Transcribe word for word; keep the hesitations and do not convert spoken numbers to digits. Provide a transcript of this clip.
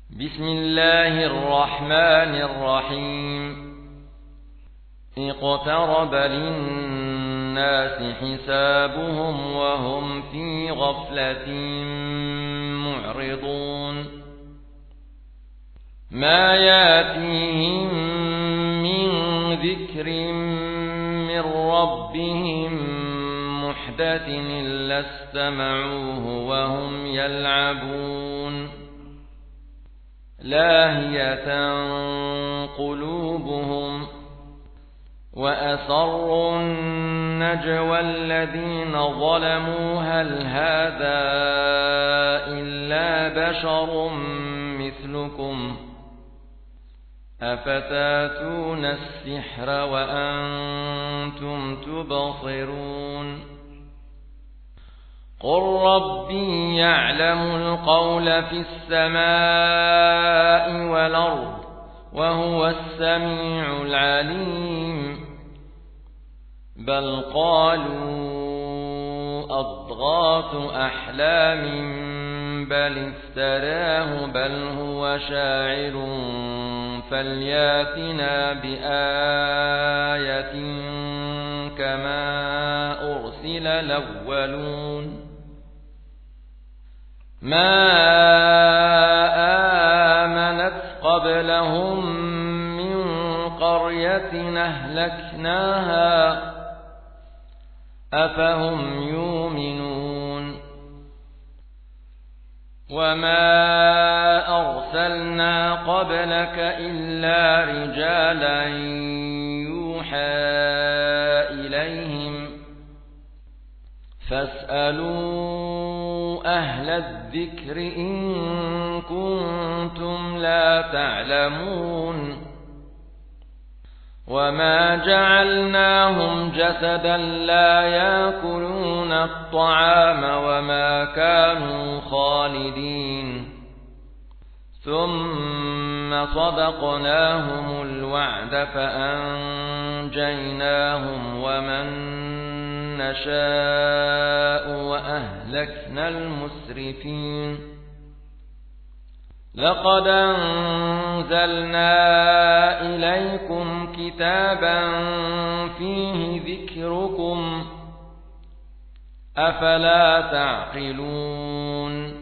بسم الله الرحمن الرحيم. اقترب للناس حسابهم وهم في غفلة معرضون. ما ياتيهم من ذكر من ربهم محدث إلا استمعوه وهم يلعبون. لاهية قلوبهم وأسروا النجوى الذين ظلموا هل هذا إلا بشر مثلكم أفتاتون السحر وأنتم تبصرون. قل ربي يعلم القول في السماء والأرض وهو السميع العليم. بل قالوا أضغاث أحلام بل افتراه بل هو شاعر فلياتنا بآية كما أرسل الأولون. ما آمنت قبلهم من قرية أهلكناها أفهم يؤمنون. وما أرسلنا قبلك إلا رجالا يوحى إليهم فاسألوا أهل الذكر إن كنتم لا تعلمون. وما جعلناهم جسدا لا يأكلون الطعام وما كانوا خالدين ثم صدقناهم الوعد فأنجيناهم ومن نشاء وأهلكنا المسرفين. لقد أنزلنا إليكم كتابا فيه ذكركم أفلا تعقلون.